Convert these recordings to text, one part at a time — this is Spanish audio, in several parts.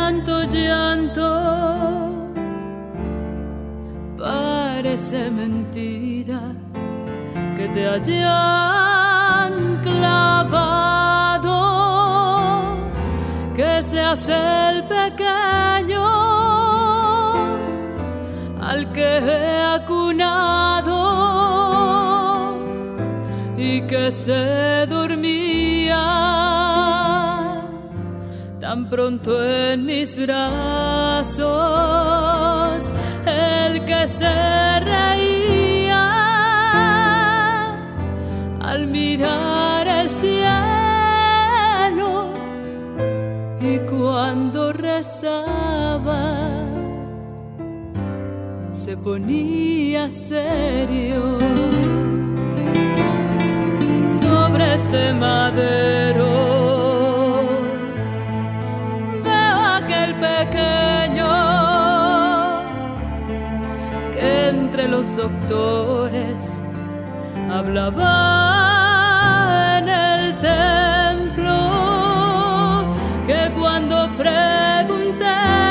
tanto llanto parece mentira que te hayan clavado, que seas el pequeño al que he acunado y que se dormía tan pronto en mis brazos, el que se reía al mirar el cielo y cuando rezaba se ponía serio. Sobre este madero veo aquel pequeño que entre los doctores hablaba en el templo, que cuando pregunté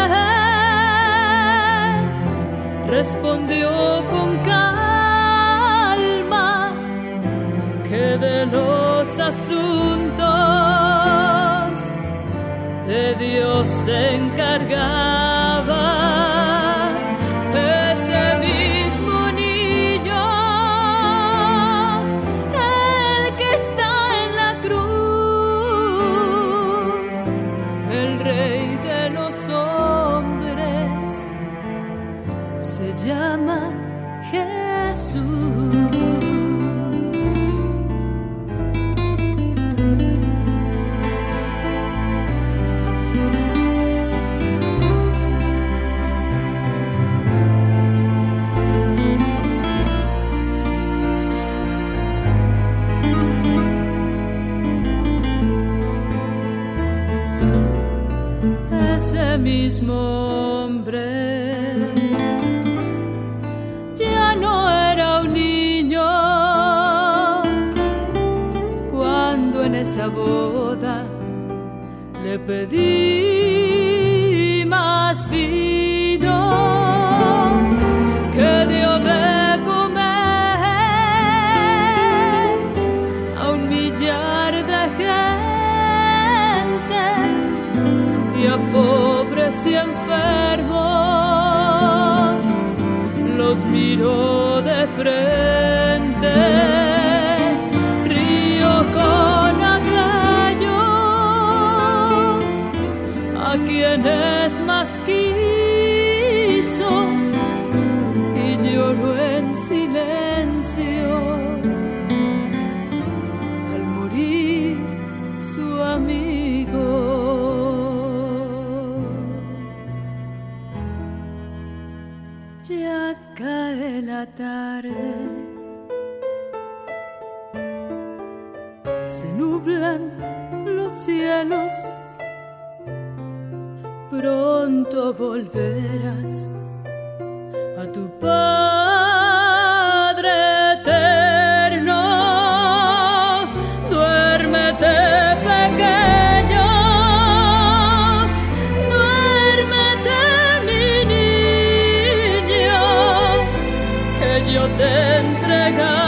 respondió con calma que de los asuntos de Dios se encargaba. Ese mismo niño, el que está en la cruz, el Rey de los hombres, se llama Jesús. Ese mismo hombre ya no era un niño cuando en esa boda le pedí más vino, que dio de comer a un millar de gente y a pobres y enfermos los miró de frente. Río con aquellos a quienes más quiso y lloró en silencio al morir su amigo. Ya cae la tarde, se nublan los cielos, pronto volverás a tu Padre eterno. Duérmete, pequeño, duérmete, mi niño, que yo te entregaré